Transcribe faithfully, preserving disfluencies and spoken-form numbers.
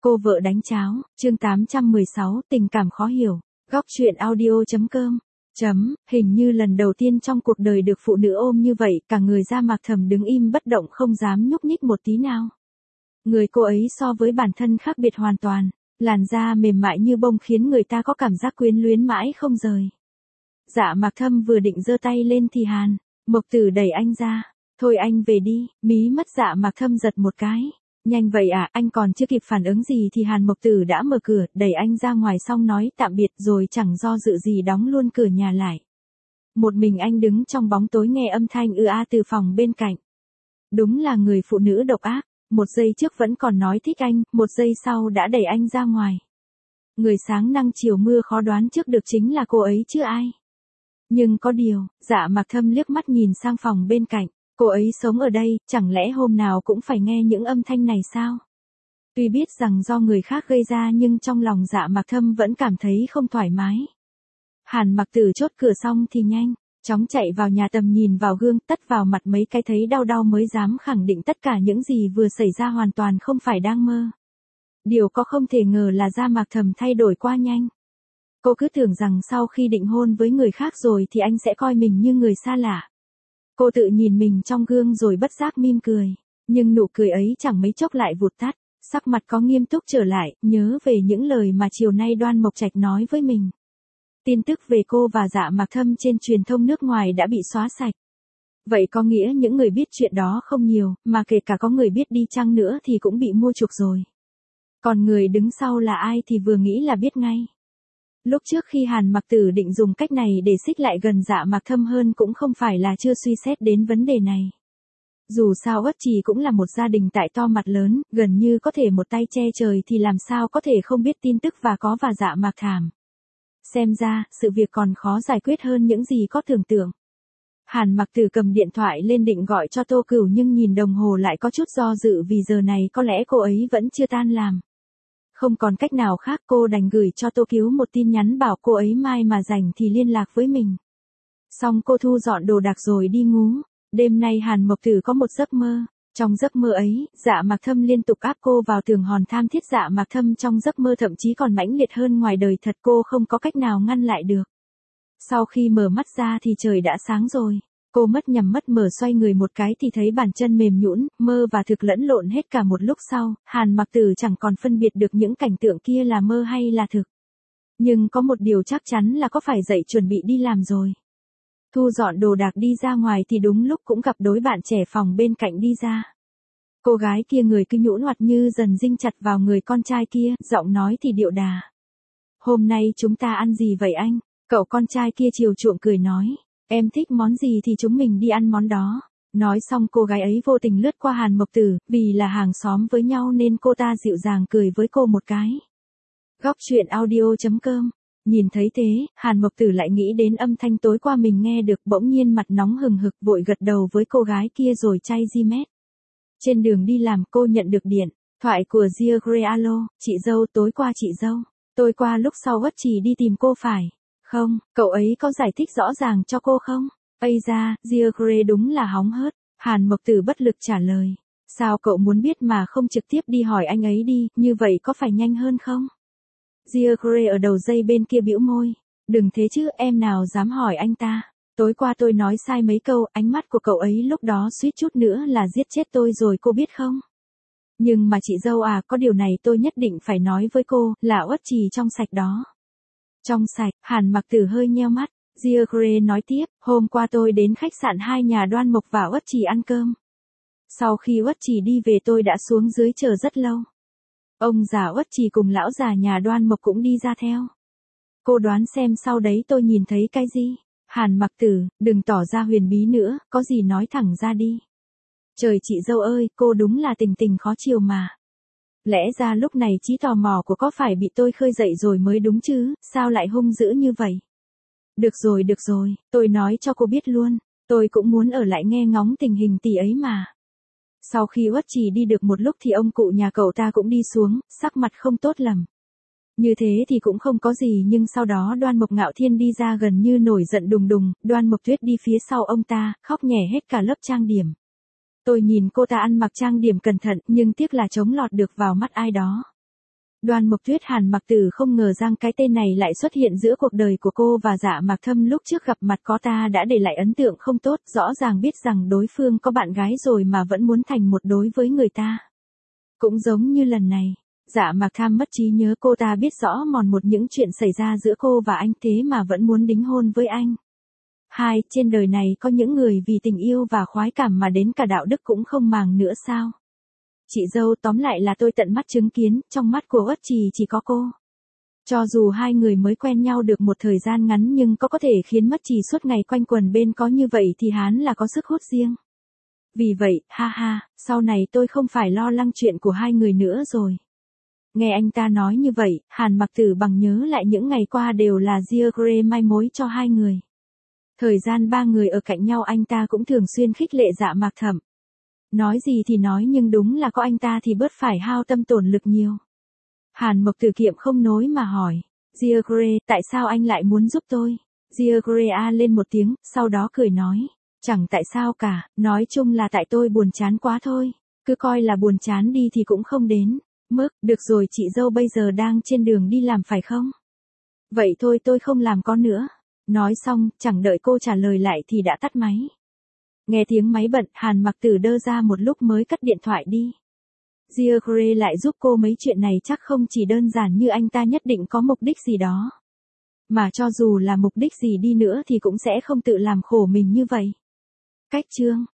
Cô vợ đánh cháo, chương tám trăm mười sáu, tình cảm khó hiểu. Góc truyện audio.com. Chấm, hình như lần đầu tiên trong cuộc đời được phụ nữ ôm như vậy, cả người Gia Mạc Thầm đứng im bất động không dám nhúc nhích một tí nào. Người cô ấy so với bản thân khác biệt hoàn toàn, làn da mềm mại như bông khiến người ta có cảm giác quyến luyến mãi không rời. Dạ Mạc Thâm vừa định giơ tay lên thì Hàn Mộc Tử đẩy anh ra. Thôi anh về đi, mí mắt Dạ Mạc Thâm giật một cái. Nhanh vậy à, anh còn chưa kịp phản ứng gì thì Hàn Mộc Tử đã mở cửa, đẩy anh ra ngoài xong nói tạm biệt rồi chẳng do dự gì đóng luôn cửa nhà lại. Một mình anh đứng trong bóng tối nghe âm thanh ư a từ phòng bên cạnh. Đúng là người phụ nữ độc ác, một giây trước vẫn còn nói thích anh, một giây sau đã đẩy anh ra ngoài. Người sáng nắng chiều mưa khó đoán trước được chính là cô ấy chứ ai. Nhưng có điều, Dạ Mạc Thâm liếc mắt nhìn sang phòng bên cạnh. Cô ấy sống ở đây, chẳng lẽ hôm nào cũng phải nghe những âm thanh này sao? Tuy biết rằng do người khác gây ra nhưng trong lòng Dạ Mạc Thâm vẫn cảm thấy không thoải mái. Hàn Mặc Tử chốt cửa xong thì nhanh chóng chạy vào nhà tầm nhìn vào gương, tắt vào mặt mấy cái thấy đau đau mới dám khẳng định tất cả những gì vừa xảy ra hoàn toàn không phải đang mơ. Điều có không thể ngờ là Gia Mạc Thầm thay đổi quá nhanh. Cô cứ tưởng rằng sau khi định hôn với người khác rồi thì anh sẽ coi mình như người xa lạ. Cô tự nhìn mình trong gương rồi bất giác mỉm cười, nhưng nụ cười ấy chẳng mấy chốc lại vụt tắt, sắc mặt có nghiêm túc trở lại, nhớ về những lời mà chiều nay Đoan Mộc Trạch nói với mình. Tin tức về cô và Dạ Mạc Thâm trên truyền thông nước ngoài đã bị xóa sạch. Vậy có nghĩa những người biết chuyện đó không nhiều, mà kể cả có người biết đi chăng nữa thì cũng bị mua chuộc rồi. Còn người đứng sau là ai thì vừa nghĩ là biết ngay. Lúc trước khi Hàn Mặc Tử định dùng cách này để xích lại gần Dạ Mạc Thâm hơn cũng không phải là chưa suy xét đến vấn đề này. Dù sao Uất Trì cũng là một gia đình tại to mặt lớn, gần như có thể một tay che trời thì làm sao có thể không biết tin tức và có và Dạ Mạc Thảm. Xem ra, sự việc còn khó giải quyết hơn những gì có tưởng tượng. Hàn Mặc Tử cầm điện thoại lên định gọi cho Tô Cửu nhưng nhìn đồng hồ lại có chút do dự vì giờ này có lẽ cô ấy vẫn chưa tan làm. Không còn cách nào khác cô đành gửi cho Tô Cứu một tin nhắn bảo cô ấy mai mà rảnh thì liên lạc với mình. Xong cô thu dọn đồ đạc rồi đi ngủ. Đêm nay Hàn Mộc Tử có một giấc mơ. Trong giấc mơ ấy, Dạ Mạc Thâm liên tục áp cô vào tường hòn tham thiết. Dạ Mạc Thâm trong giấc mơ thậm chí còn mãnh liệt hơn ngoài đời thật, cô không có cách nào ngăn lại được. Sau khi mở mắt ra thì trời đã sáng rồi. Cô mất nhằm mất mở xoay người một cái thì thấy bàn chân mềm nhũn, mơ và thực lẫn lộn hết cả một lúc sau, Hàn Mặc Tử chẳng còn phân biệt được những cảnh tượng kia là mơ hay là thực. Nhưng có một điều chắc chắn là có phải dậy chuẩn bị đi làm rồi. Thu dọn đồ đạc đi ra ngoài thì đúng lúc cũng gặp đối bạn trẻ phòng bên cạnh đi ra. Cô gái kia người cứ nhũn hoặc như dần dinh chặt vào người con trai kia, giọng nói thì điệu đà. Hôm nay chúng ta ăn gì vậy anh? Cậu con trai kia chiều chuộng cười nói. Em thích món gì thì chúng mình đi ăn món đó. Nói xong cô gái ấy vô tình lướt qua Hàn Mộc Tử, vì là hàng xóm với nhau nên cô ta dịu dàng cười với cô một cái. Góc truyện audio.com. Nhìn thấy thế, Hàn Mộc Tử lại nghĩ đến âm thanh tối qua mình nghe được, bỗng nhiên mặt nóng hừng hực vội gật đầu với cô gái kia rồi chay di mét. Trên đường đi làm cô nhận được điện thoại của Gia Gre. Alo, chị dâu, tối qua chị dâu. Tôi qua lúc sau Uất Trì đi tìm cô phải không? Cậu ấy có giải thích rõ ràng cho cô không? Ây da, Gia Gre đúng là hóng hớt. Hàn Mộc Tử bất lực trả lời. Sao cậu muốn biết mà không trực tiếp đi hỏi anh ấy đi, như vậy có phải nhanh hơn không? Gia Gre ở đầu dây bên kia bĩu môi. Đừng thế chứ, em nào dám hỏi anh ta. Tối qua tôi nói sai mấy câu, ánh mắt của cậu ấy lúc đó suýt chút nữa là giết chết tôi rồi cô biết không? Nhưng mà chị dâu à, có điều này tôi nhất định phải nói với cô, là Uất Trì trong sạch đó. Trong sạch, Hàn Mặc Tử hơi nheo mắt. Gia Gre nói tiếp, hôm qua tôi đến khách sạn hai nhà Đoan Mộc và Uất Trì ăn cơm. Sau khi Uất Trì đi về tôi đã xuống dưới chờ rất lâu. Ông già Uất Trì cùng lão già nhà Đoan Mộc cũng đi ra theo. Cô đoán xem sau đấy tôi nhìn thấy cái gì? Hàn Mặc Tử, đừng tỏ ra huyền bí nữa, có gì nói thẳng ra đi. Trời chị dâu ơi, cô đúng là tình tình khó chiều mà. Lẽ ra lúc này trí tò mò của có phải bị tôi khơi dậy rồi mới đúng chứ, sao lại hung dữ như vậy? Được rồi được rồi, tôi nói cho cô biết luôn, tôi cũng muốn ở lại nghe ngóng tình hình tỷ ấy mà. Sau khi Uất Trì đi được một lúc thì ông cụ nhà cậu ta cũng đi xuống, sắc mặt không tốt lắm. Như thế thì cũng không có gì nhưng sau đó Đoan Mộc Ngạo Thiên đi ra gần như nổi giận đùng đùng, Đoan Mộc Tuyết đi phía sau ông ta, khóc nhè hết cả lớp trang điểm. Tôi nhìn cô ta ăn mặc trang điểm cẩn thận nhưng tiếc là chống lọt được vào mắt ai đó. Đoan Mộc Tuyết Hàn Mặc Tử không ngờ rằng cái tên này lại xuất hiện giữa cuộc đời của cô và Dạ Mạc Thâm, lúc trước gặp mặt có ta đã để lại ấn tượng không tốt, rõ ràng biết rằng đối phương có bạn gái rồi mà vẫn muốn thành một đối với người ta. Cũng giống như lần này, Dạ Mạc Tham mất trí nhớ, cô ta biết rõ mòn một những chuyện xảy ra giữa cô và anh thế mà vẫn muốn đính hôn với anh. Hai, trên đời này có những người vì tình yêu và khoái cảm mà đến cả đạo đức cũng không màng nữa sao? Chị dâu, tóm lại là tôi tận mắt chứng kiến, trong mắt của Uất Trì chỉ có cô. Cho dù hai người mới quen nhau được một thời gian ngắn nhưng có có thể khiến Mất Trì suốt ngày quanh quần bên có như vậy thì hắn là có sức hút riêng. Vì vậy, ha ha, sau này tôi không phải lo lắng chuyện của hai người nữa rồi. Nghe anh ta nói như vậy, Hàn Mặc Tử bằng nhớ lại những ngày qua đều là Gia Grey mai mối cho hai người. Thời gian ba người ở cạnh nhau anh ta cũng thường xuyên khích lệ Dạ Mạc Thẩm. Nói gì thì nói nhưng đúng là có anh ta thì bớt phải hao tâm tổn lực nhiều. Hàn Mộc Tử kiệm không nối mà hỏi, Gia Grey, tại sao anh lại muốn giúp tôi? Gia Grey a lên một tiếng, sau đó cười nói, chẳng tại sao cả, nói chung là tại tôi buồn chán quá thôi. Cứ coi là buồn chán đi thì cũng không đến mức, được rồi, chị dâu bây giờ đang trên đường đi làm phải không? Vậy thôi tôi không làm con nữa. Nói xong, chẳng đợi cô trả lời lại thì đã tắt máy. Nghe tiếng máy bận, Hàn Mặc Tử đơ ra một lúc mới cất điện thoại đi. Gia Grey lại giúp cô mấy chuyện này chắc không chỉ đơn giản như anh ta nhất định có mục đích gì đó. Mà cho dù là mục đích gì đi nữa thì cũng sẽ không tự làm khổ mình như vậy. Cách chương